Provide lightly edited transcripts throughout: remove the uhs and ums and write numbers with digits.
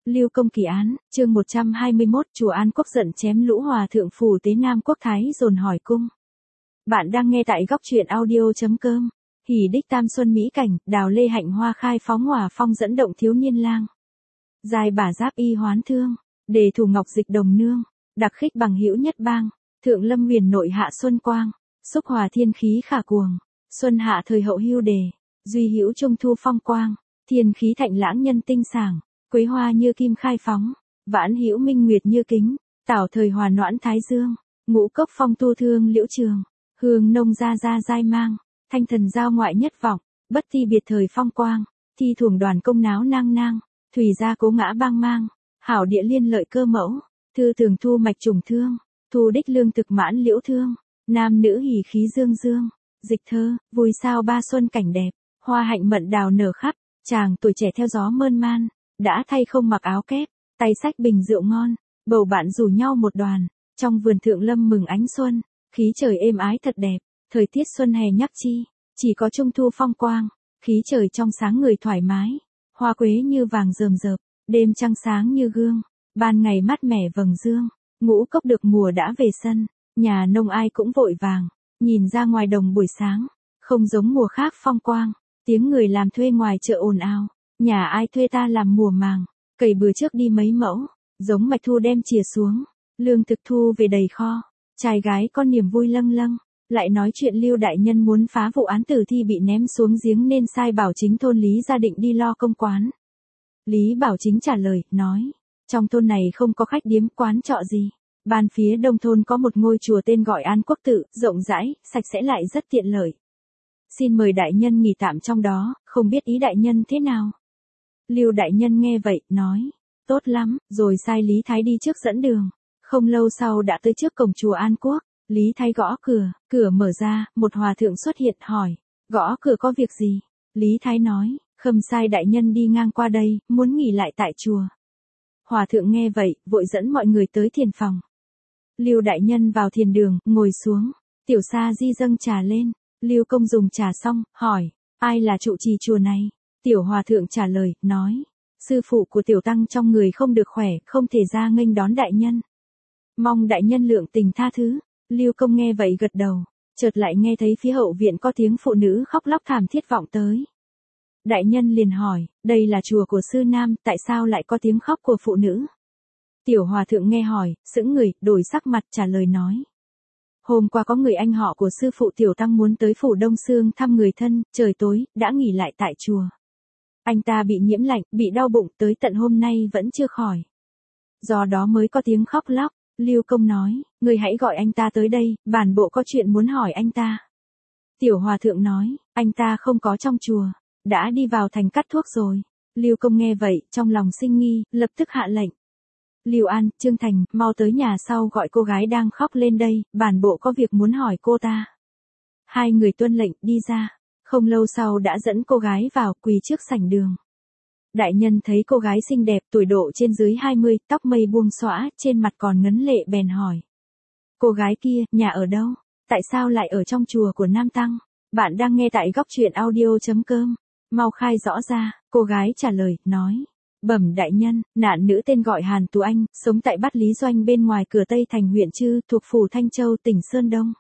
Lưu Công kỳ án, chương 121, chùa An Quốc giận chém lũ hòa thượng phù tế Nam Quốc Thái dồn hỏi cung. Bạn đang nghe tại góc truyện audio.com. Hỷ đích tam xuân mỹ cảnh, đào lê hạnh hoa khai phóng hỏa phong dẫn động thiếu niên lang. Dài bả giáp y hoán thương, đề thủ ngọc dịch đồng nương, đặc khích bằng hữu nhất bang, thượng lâm huyền nội hạ xuân quang, xúc hòa thiên khí khả cuồng, xuân hạ thời hậu hưu đề, duy hữu trung thu phong quang, thiên khí thạnh lãng nhân tinh sảng. Quế hoa như kim khai phóng, vãn hữu minh nguyệt như kính, tảo thời hòa noãn thái dương, ngũ cốc phong tu thương liễu trường, hương nông gia gia giai mang, thanh thần giao ngoại nhất vọng, bất ti biệt thời phong quang, thi thuồng đoàn công náo nang nang, thủy gia cố ngã bang mang, hảo địa liên lợi cơ mẫu, thư thường thu mạch trùng thương, thu đích lương thực mãn liễu thương, nam nữ hỉ khí dương dương, dịch thơ, vui sao ba xuân cảnh đẹp, hoa hạnh mận đào nở khắp, chàng tuổi trẻ theo gió mơn man. Đã thay không mặc áo kép, tay xách bình rượu ngon, bầu bạn rủ nhau một đoàn, trong vườn thượng lâm mừng ánh xuân, khí trời êm ái thật đẹp, thời tiết xuân hè nhắc chi, chỉ có trung thu phong quang, khí trời trong sáng người thoải mái, hoa quế như vàng rờm rợp, đêm trăng sáng như gương, ban ngày mát mẻ vầng dương, ngũ cốc được mùa đã về sân, nhà nông ai cũng vội vàng, nhìn ra ngoài đồng buổi sáng, không giống mùa khác phong quang, tiếng người làm thuê ngoài chợ ồn ào. Nhà ai thuê ta làm mùa màng, cày bừa trước đi mấy mẫu, giống mạch thu đem chìa xuống, lương thực thu về đầy kho, trai gái con niềm vui lâng lâng, lại nói chuyện Lưu đại nhân muốn phá vụ án tử thi bị ném xuống giếng nên sai Bảo Chính thôn Lý gia định đi lo công quán. Lý Bảo Chính trả lời, nói, trong thôn này không có khách điếm quán trọ gì, ban phía đông thôn có một ngôi chùa tên gọi An Quốc Tự, rộng rãi, sạch sẽ lại rất tiện lợi. Xin mời đại nhân nghỉ tạm trong đó, không biết ý đại nhân thế nào. Lưu đại nhân nghe vậy, nói, tốt lắm, rồi sai Lý Thái đi trước dẫn đường. Không lâu sau đã tới trước cổng chùa An Quốc, Lý Thái gõ cửa, cửa mở ra, một hòa thượng xuất hiện hỏi, gõ cửa có việc gì? Lý Thái nói, khâm sai đại nhân đi ngang qua đây, muốn nghỉ lại tại chùa. Hòa thượng nghe vậy, vội dẫn mọi người tới thiền phòng. Lưu đại nhân vào thiền đường, ngồi xuống, tiểu sa di dâng trà lên, Lưu công dùng trà xong, hỏi, ai là trụ trì chùa này? Tiểu hòa thượng trả lời, nói, sư phụ của tiểu tăng trong người không được khỏe, không thể ra nghênh đón đại nhân. Mong đại nhân lượng tình tha thứ. Lưu công nghe vậy gật đầu, chợt lại nghe thấy phía hậu viện có tiếng phụ nữ khóc lóc thảm thiết vọng tới. Đại nhân liền hỏi, đây là chùa của sư Nam, tại sao lại có tiếng khóc của phụ nữ? Tiểu hòa thượng nghe hỏi, sững người, đổi sắc mặt trả lời nói. Hôm qua có người anh họ của sư phụ tiểu tăng muốn tới phủ Đông Sương thăm người thân, trời tối, đã nghỉ lại tại chùa. Anh ta bị nhiễm lạnh, bị đau bụng, tới tận hôm nay vẫn chưa khỏi. Do đó mới có tiếng khóc lóc. Lưu công nói, người hãy gọi anh ta tới đây, bản bộ có chuyện muốn hỏi anh ta. Tiểu hòa thượng nói, anh ta không có trong chùa, đã đi vào thành cắt thuốc rồi. Lưu công nghe vậy, trong lòng sinh nghi, lập tức hạ lệnh. Lưu An, Trương Thành, mau tới nhà sau gọi cô gái đang khóc lên đây, bản bộ có việc muốn hỏi cô ta. Hai người tuân lệnh, đi ra. Không lâu sau đã dẫn cô gái vào, quỳ trước sảnh đường. Đại nhân thấy cô gái xinh đẹp, tuổi độ trên dưới 20, tóc mây buông xõa, trên mặt còn ngấn lệ bèn hỏi. Cô gái kia, nhà ở đâu? Tại sao lại ở trong chùa của Nam Tăng? Bạn đang nghe tại góc truyện audio.com. Mau khai rõ ra, cô gái trả lời, nói. Bẩm đại nhân, nạn nữ tên gọi Hàn Tú Anh, sống tại Bát Lý Doanh bên ngoài cửa Tây thành huyện Chư, thuộc phủ Thanh Châu, tỉnh Sơn Đông.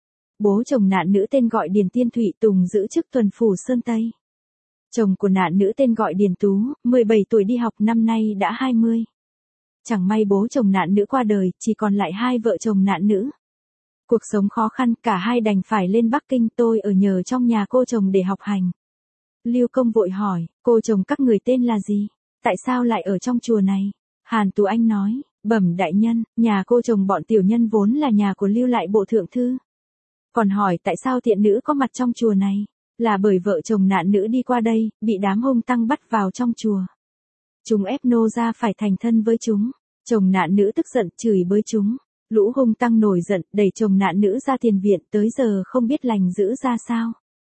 Bố chồng nạn nữ tên gọi Điền Tiên Thụy Tùng giữ chức tuần phủ Sơn Tây. Chồng của nạn nữ tên gọi Điền Tú, 17 tuổi đi học, năm nay đã 20. Chẳng may bố chồng nạn nữ qua đời, chỉ còn lại hai vợ chồng nạn nữ. Cuộc sống khó khăn, cả hai đành phải lên Bắc Kinh, tôi ở nhờ trong nhà cô chồng để học hành. Lưu công vội hỏi, cô chồng các người tên là gì? Tại sao lại ở trong chùa này? Hàn Tú Anh nói, bẩm đại nhân, nhà cô chồng bọn tiểu nhân vốn là nhà của Lưu lại bộ thượng thư. Còn hỏi tại sao tiện nữ có mặt trong chùa này? Là bởi vợ chồng nạn nữ đi qua đây, bị đám hung tăng bắt vào trong chùa. Chúng ép nô ra phải thành thân với chúng. Chồng nạn nữ tức giận, chửi bới chúng. Lũ hung tăng nổi giận, đẩy chồng nạn nữ ra tiền viện, tới giờ không biết lành giữ ra sao.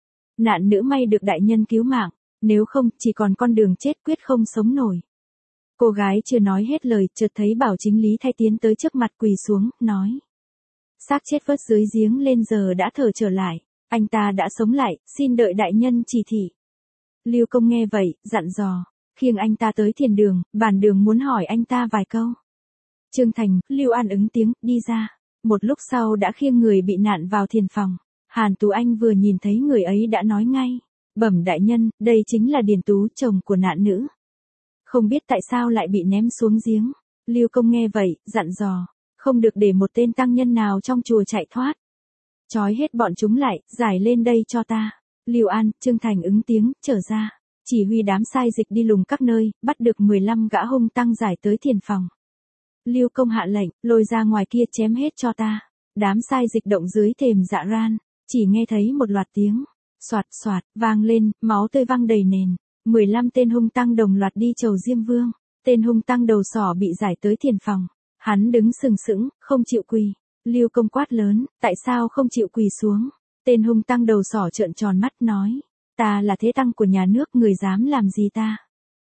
Nạn nữ may được đại nhân cứu mạng, nếu không, chỉ còn con đường chết quyết không sống nổi. Cô gái chưa nói hết lời, chợt thấy Bảo Chính Lý Thay tiến tới trước mặt quỳ xuống, nói. Xác chết vớt dưới giếng lên giờ đã thở trở lại, anh ta đã sống lại, xin đợi đại nhân chỉ thị. Lưu công nghe vậy, dặn dò, khiêng anh ta tới thiền đường, bản đường muốn hỏi anh ta vài câu. Trương Thành, Lưu An ứng tiếng, đi ra. Một lúc sau đã khiêng người bị nạn vào thiền phòng. Hàn Tú Anh vừa nhìn thấy người ấy đã nói ngay. Bẩm đại nhân, đây chính là Điền Tú, chồng của nạn nữ. Không biết tại sao lại bị ném xuống giếng. Lưu Công nghe vậy, dặn dò. Không được để một tên tăng nhân nào trong chùa chạy thoát. Trói hết bọn chúng lại, giải lên đây cho ta. Lưu An, Trương Thành ứng tiếng, trở ra. Chỉ huy đám sai dịch đi lùng các nơi, bắt được 15 gã hung tăng giải tới thiền phòng. Lưu Công hạ lệnh, lôi ra ngoài kia chém hết cho ta. Đám sai dịch động dưới thềm dạ ran, chỉ nghe thấy một loạt tiếng. Soạt soạt, vang lên, máu tươi văng đầy nền. 15 tên hung tăng đồng loạt đi chầu Diêm Vương. Tên hung tăng đầu sỏ bị giải tới thiền phòng. Hắn đứng sừng sững, không chịu quỳ. Lưu Công quát lớn, tại sao không chịu quỳ xuống? Tên hung tăng đầu sỏ trợn tròn mắt nói. Ta là thế tăng của nhà nước, người dám làm gì ta?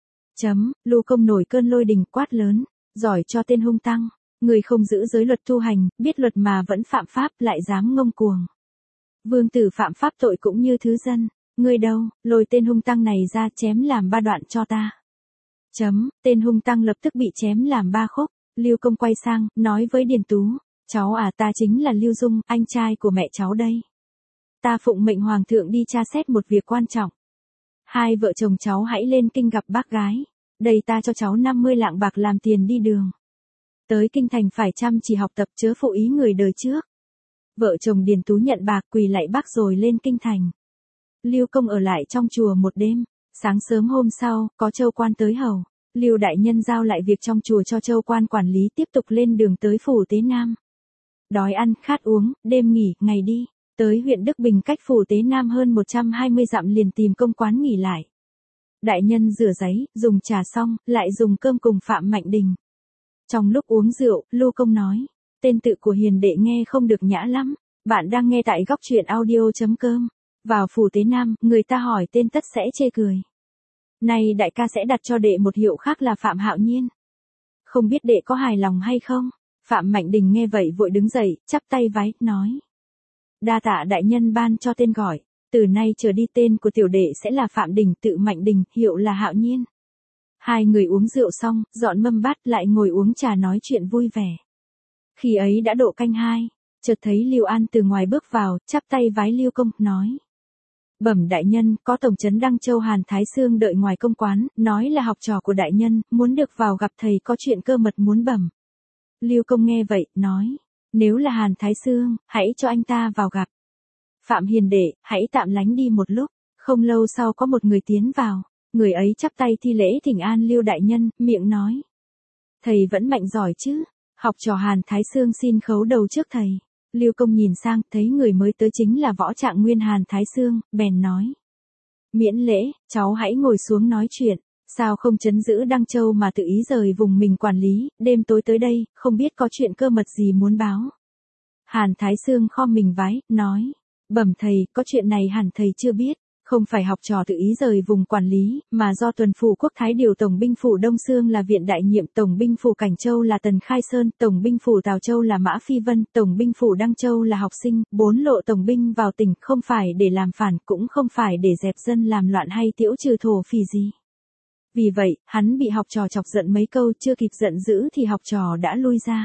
Lưu Công nổi cơn lôi đình quát lớn. Giỏi cho tên hung tăng. Người không giữ giới luật tu hành, biết luật mà vẫn phạm pháp, lại dám ngông cuồng. Vương tử phạm pháp tội cũng như thứ dân. Ngươi đâu, lôi tên hung tăng này ra chém làm 3 đoạn cho ta. Tên hung tăng lập tức bị chém làm 3 khúc. Lưu Công quay sang, nói với Điền Tú. Cháu à, ta chính là Lưu Dung, anh trai của mẹ cháu đây. Ta phụng mệnh hoàng thượng đi tra xét một việc quan trọng. Hai vợ chồng cháu hãy lên kinh gặp bác gái. Đây ta cho cháu 50 lạng bạc làm tiền đi đường. Tới kinh thành phải chăm chỉ học tập, chớ phụ ý người đời trước. Vợ chồng Điền Tú nhận bạc quỳ lạy bác rồi lên kinh thành. Lưu Công ở lại trong chùa một đêm. Sáng sớm hôm sau, có châu quan tới hầu. Lưu đại nhân giao lại việc trong chùa cho châu quan quản lý, tiếp tục lên đường tới phủ Tế Nam. Đói ăn, khát uống, đêm nghỉ, ngày đi. Tới huyện Đức Bình cách phủ Tế Nam hơn 120 dặm liền tìm công quán nghỉ lại. Đại nhân rửa giấy, dùng trà xong, lại dùng cơm cùng Phạm Mạnh Đình. Trong lúc uống rượu, Lưu Công nói. Tên tự của hiền đệ nghe không được nhã lắm. Bạn đang nghe tại góc truyện audio.com. Vào phủ Tế Nam, người ta hỏi tên tất sẽ chê cười. Này đại ca sẽ đặt cho đệ một hiệu khác là Phạm Hạo Nhiên. Không biết đệ có hài lòng hay không? Phạm Mạnh Đình nghe vậy vội đứng dậy, chắp tay vái, nói. Đa tạ đại nhân ban cho tên gọi. Từ nay trở đi tên của tiểu đệ sẽ là Phạm Đình, tự Mạnh Đình, hiệu là Hạo Nhiên. Hai người uống rượu xong, dọn mâm bát lại ngồi uống trà nói chuyện vui vẻ. Khi ấy đã độ canh 2, chợt thấy Lưu An từ ngoài bước vào, chắp tay vái Lưu Công, nói. Bẩm đại nhân, có tổng trấn Đăng Châu Hàn Thái Xương đợi ngoài công quán, nói là học trò của đại nhân, muốn được vào gặp thầy, có chuyện cơ mật muốn bẩm. Lưu Công nghe vậy, nói. Nếu là Hàn Thái Xương, hãy cho anh ta vào gặp. Phạm hiền đệ, hãy tạm lánh đi một lúc. Không lâu sau có một người tiến vào. Người ấy chắp tay thi lễ thỉnh an Lưu đại nhân, miệng nói. Thầy vẫn mạnh giỏi chứ. Học trò Hàn Thái Xương xin khấu đầu trước thầy. Lưu Công nhìn sang, thấy người mới tới chính là võ trạng nguyên Hàn Thái Xương, bèn nói. Miễn lễ, cháu hãy ngồi xuống nói chuyện. Sao không trấn giữ Đăng Châu mà tự ý rời vùng mình quản lý, đêm tối tới đây, không biết có chuyện cơ mật gì muốn báo. Hàn Thái Xương khom mình vái, nói. Bẩm thầy, có chuyện này hẳn thầy chưa biết. Không phải học trò tự ý rời vùng quản lý, mà do tuần phủ quốc thái điều tổng binh phủ Đông Sương là viện đại nhiệm, tổng binh phủ Cảnh Châu là Tần Khai Sơn, tổng binh phủ Tào Châu là Mã Phi Vân, tổng binh phủ Đăng Châu là học sinh, 4 lộ tổng binh vào tỉnh, không phải để làm phản, cũng không phải để dẹp dân làm loạn hay tiễu trừ thổ phỉ gì. Vì vậy, hắn bị học trò chọc giận mấy câu, chưa kịp giận dữ thì học trò đã lui ra.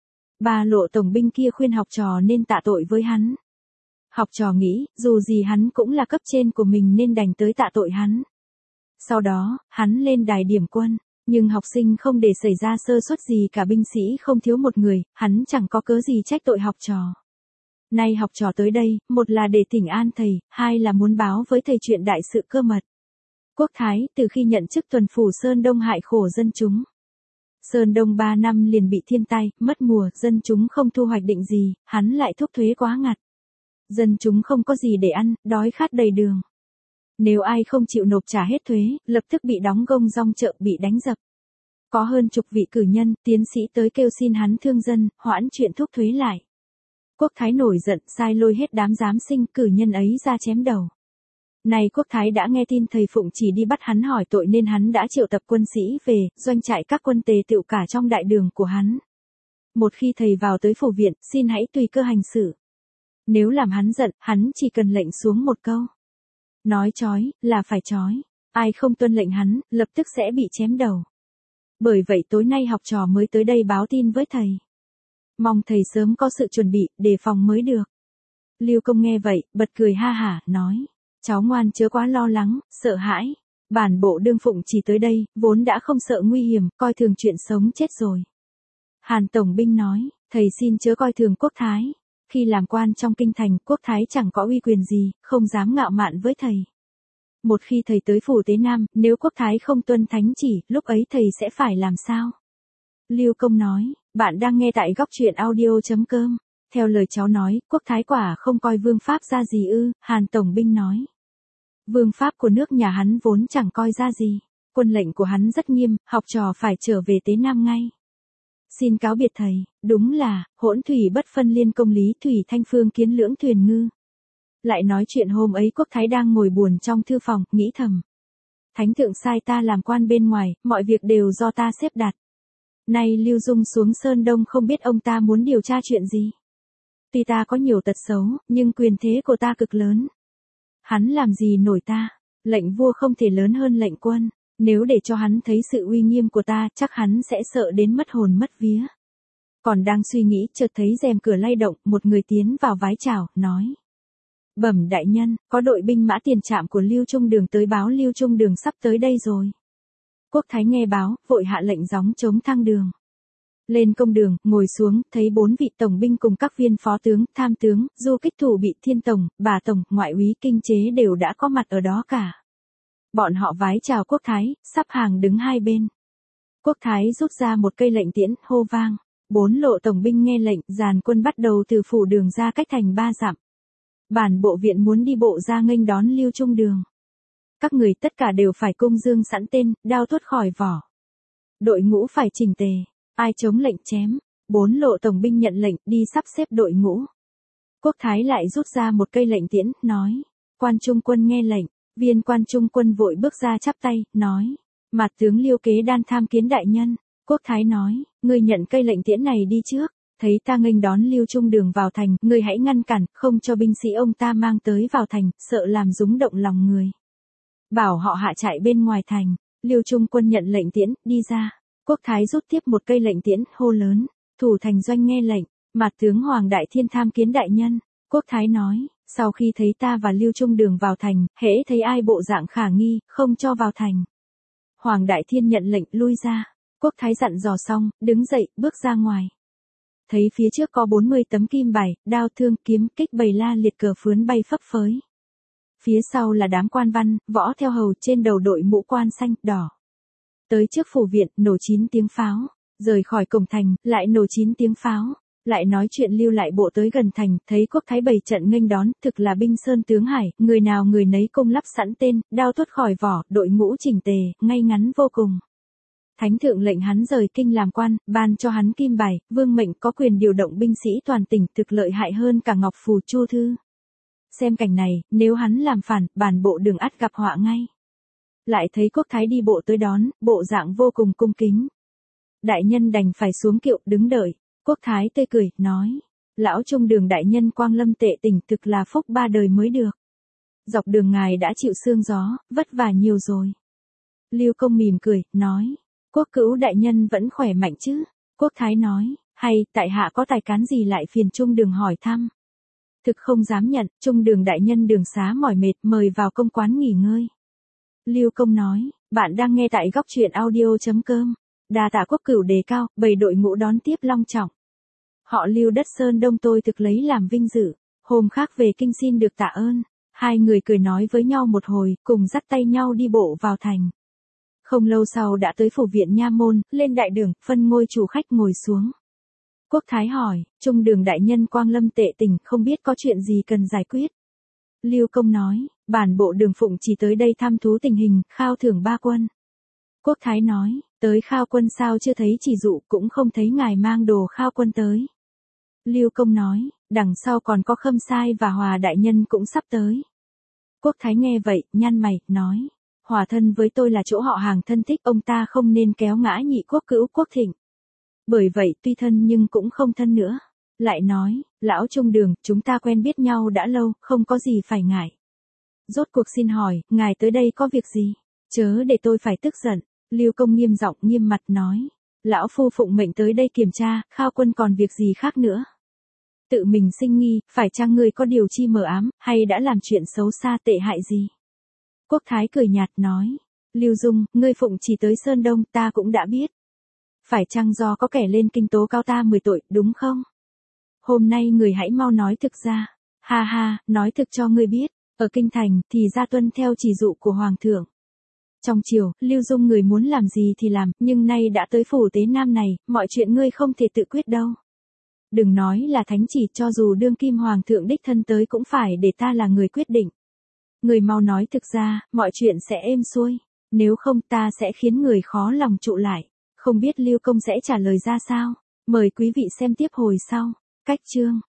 3 lộ tổng binh kia khuyên học trò nên tạ tội với hắn. Học trò nghĩ, dù gì hắn cũng là cấp trên của mình nên đành tới tạ tội hắn. Sau đó, hắn lên đài điểm quân, nhưng học sinh không để xảy ra sơ suất gì cả, binh sĩ không thiếu một người, hắn chẳng có cớ gì trách tội học trò. Nay học trò tới đây, một là để thỉnh an thầy, hai là muốn báo với thầy chuyện đại sự cơ mật. Quốc Thái, từ khi nhận chức tuần phủ Sơn Đông hại khổ dân chúng. Sơn Đông 3 năm liền bị thiên tai, mất mùa, dân chúng không thu hoạch định gì, hắn lại thúc thuế quá ngặt. Dân chúng không có gì để ăn, đói khát đầy đường. Nếu ai không chịu nộp trả hết thuế, lập tức bị đóng gông rong chợ, bị đánh dập. Có hơn chục vị cử nhân, tiến sĩ tới kêu xin hắn thương dân, hoãn chuyện thúc thuế lại. Quốc Thái nổi giận, sai lôi hết đám giám sinh cử nhân ấy ra chém đầu. Này Quốc Thái đã nghe tin thầy phụng chỉ đi bắt hắn hỏi tội nên hắn đã triệu tập quân sĩ về, doanh trại các quân tề tựu cả trong đại đường của hắn. Một khi thầy vào tới phủ viện, xin hãy tùy cơ hành xử. Nếu làm hắn giận, hắn chỉ cần lệnh xuống một câu. Nói chói, là phải chói. ai không tuân lệnh hắn, lập tức sẽ bị chém đầu. Bởi vậy tối nay học trò mới tới đây báo tin với thầy. Mong thầy sớm có sự chuẩn bị, đề phòng mới được. Lưu Công nghe vậy, bật cười ha hả, nói. Cháu ngoan chớ quá lo lắng, sợ hãi. Bản bộ đương phụng chỉ tới đây, vốn đã không sợ nguy hiểm, coi thường chuyện sống chết rồi. Hàn Tổng binh nói, thầy xin chớ coi thường quốc thái. Khi làm quan trong kinh thành, quốc thái chẳng có uy quyền gì, không dám ngạo mạn với thầy. Một khi thầy tới phủ Tế Nam, nếu quốc thái không tuân thánh chỉ, lúc ấy thầy sẽ phải làm sao? Lưu Công nói, bạn đang nghe tại góc truyện audio.com. Theo lời cháu nói, quốc thái quả không coi vương pháp ra gì ư, Hàn Tổng binh nói. Vương pháp của nước nhà hắn vốn chẳng coi ra gì. Quân lệnh của hắn rất nghiêm, học trò phải trở về Tế Nam ngay. Xin cáo biệt thầy, đúng là, hỗn thủy bất phân liên công lý thủy thanh phương kiến lưỡng thuyền ngư. Lại nói chuyện hôm ấy quốc thái đang ngồi buồn trong thư phòng, nghĩ thầm. Thánh thượng sai ta làm quan bên ngoài, mọi việc đều do ta xếp đặt. Nay Lưu Dung xuống Sơn Đông không biết ông ta muốn điều tra chuyện gì. Tuy ta có nhiều tật xấu, nhưng quyền thế của ta cực lớn. Hắn làm gì nổi ta, lệnh vua không thể lớn hơn lệnh quân. Nếu để cho hắn thấy sự uy nghiêm của ta, chắc hắn sẽ sợ đến mất hồn mất vía. Còn đang suy nghĩ, chợt thấy rèm cửa lay động, một người tiến vào vái chào, nói. Bẩm đại nhân, có đội binh mã tiền trạm của Lưu Trung Đường tới báo Lưu Trung Đường sắp tới đây rồi. Quốc thái nghe báo, vội hạ lệnh gióng chống thang đường. Lên công đường, ngồi xuống, thấy 4 vị tổng binh cùng các viên phó tướng, tham tướng, du kích thủ bị thiên tổng, bà tổng, ngoại úy kinh chế đều đã có mặt ở đó cả. Bọn họ vái chào quốc thái, sắp hàng đứng hai bên. Quốc thái rút ra một cây lệnh tiễn, hô vang. 4 lộ tổng binh nghe lệnh, dàn quân bắt đầu từ phủ đường ra cách thành 3 dặm. Bản bộ viện muốn đi bộ ra nghênh đón Lưu Trung Đường. Các người tất cả đều phải cung dương sẵn tên, đao tuốt khỏi vỏ. Đội ngũ phải chỉnh tề, ai chống lệnh chém. 4 lộ tổng binh nhận lệnh, đi sắp xếp đội ngũ. Quốc thái lại rút ra một cây lệnh tiễn, nói. Quan trung quân nghe lệnh. Viên quan trung quân vội bước ra chắp tay, nói. Mạt tướng Liêu Kế Đan tham kiến đại nhân. Quốc thái nói, ngươi nhận cây lệnh tiễn này đi trước. Thấy ta nghênh đón Lưu Trung Đường vào thành, ngươi hãy ngăn cản, không cho binh sĩ ông ta mang tới vào thành, sợ làm rúng động lòng người. Bảo họ hạ trại bên ngoài thành. Lưu Trung quân nhận lệnh tiễn, đi ra. Quốc thái rút tiếp một cây lệnh tiễn, hô lớn. Thủ thành doanh nghe lệnh. Mạt tướng Hoàng Đại Thiên tham kiến đại nhân. Quốc thái nói, sau khi thấy ta và Lưu Trung Đường vào thành, hễ thấy ai bộ dạng khả nghi, không cho vào thành. Hoàng Đại Thiên nhận lệnh lui ra. Quốc thái dặn dò xong, đứng dậy, bước ra ngoài. Thấy phía trước có 40 tấm kim bài, đao thương kiếm kích bầy la liệt cờ phướn bay phấp phới. Phía sau là đám quan văn, võ theo hầu trên đầu đội mũ quan xanh, đỏ. Tới trước phủ viện, nổ 9 tiếng pháo. Rời khỏi cổng thành, lại nổ 9 tiếng pháo. Lại nói chuyện lưu lại bộ tới gần thành, thấy quốc thái bày trận nghênh đón, thực là binh sơn tướng hải, người nào người nấy cung lắp sẵn tên, đao tuốt khỏi vỏ, đội ngũ chỉnh tề, ngay ngắn vô cùng. Thánh thượng lệnh hắn rời kinh làm quan, ban cho hắn kim bài, vương mệnh có quyền điều động binh sĩ toàn tỉnh, thực lợi hại hơn cả Ngọc Phù Chu Thư. Xem cảnh này, nếu hắn làm phản, bản bộ đường ắt gặp họa ngay. Lại thấy quốc thái đi bộ tới đón, bộ dạng vô cùng cung kính. Đại nhân đành phải xuống kiệu, đứng đợi. Quốc thái tươi cười, nói. Lão Trung Đường đại nhân quang lâm tệ tỉnh thực là phúc 3 đời mới được. Dọc đường ngài đã chịu sương gió, vất vả nhiều rồi. Lưu Công mỉm cười, nói. Quốc cữu đại nhân vẫn khỏe mạnh chứ? Quốc thái nói, hay, tại hạ có tài cán gì lại phiền Trung Đường hỏi thăm? Thực không dám nhận, Trung Đường đại nhân đường xá mỏi mệt, mời vào công quán nghỉ ngơi. Lưu Công nói, bạn đang nghe tại góc truyện audio.com. Đa tạ quốc cửu đề cao, bầy đội ngũ đón tiếp long trọng. Họ Lưu đất Sơn Đông tôi thực lấy làm vinh dự, hôm khác về kinh xin được tạ ơn. Hai người cười nói với nhau một hồi, cùng dắt tay nhau đi bộ vào thành. Không lâu sau đã tới phủ viện nha môn, lên đại đường, phân ngôi chủ khách ngồi xuống. Quốc thái hỏi, Trung Đường đại nhân quang lâm tệ tỉnh, không biết có chuyện gì cần giải quyết. Lưu Công nói, bản bộ đường phụng chỉ tới đây thăm thú tình hình, khao thưởng 3 quân. Quốc thái nói, tới khao quân sao chưa thấy chỉ dụ, cũng không thấy ngài mang đồ khao quân tới. Lưu Công nói, đằng sau còn có Khâm Sai và Hòa đại nhân cũng sắp tới. Quốc thái nghe vậy, nhăn mày, nói, Hòa thân với tôi là chỗ họ hàng thân thích, ông ta không nên kéo ngã nhị quốc cữu quốc thịnh. Bởi vậy tuy thân nhưng cũng không thân nữa. Lại nói, lão Trung Đường, chúng ta quen biết nhau đã lâu, không có gì phải ngại. Rốt cuộc xin hỏi, ngài tới đây có việc gì? Chớ để tôi phải tức giận, Lưu Công nghiêm giọng nghiêm mặt nói. Lão phu phụng mệnh tới đây kiểm tra, Khao Quân còn việc gì khác nữa. Tự mình sinh nghi, phải chăng ngươi có điều chi mờ ám, hay đã làm chuyện xấu xa tệ hại gì? Quốc Thái cười nhạt nói. Lưu Dung, ngươi phụng chỉ tới Sơn Đông, ta cũng đã biết. Phải chăng do có kẻ lên kinh tố cao ta 10 tội, đúng không? Hôm nay người hãy mau nói thực ra. Ha ha, nói thực cho ngươi biết, ở kinh thành thì ra tuân theo chỉ dụ của Hoàng thượng. Trong triều, Lưu Dung người muốn làm gì thì làm, nhưng nay đã tới phủ Tế Nam này, mọi chuyện ngươi không thể tự quyết đâu. Đừng nói là thánh chỉ, cho dù đương kim Hoàng thượng đích thân tới cũng phải để ta là người quyết định. Người mau nói thực ra, mọi chuyện sẽ êm xuôi, nếu không ta sẽ khiến người khó lòng trụ lại. Không biết Lưu Công sẽ trả lời ra sao? Mời quý vị xem tiếp hồi sau. Cách chương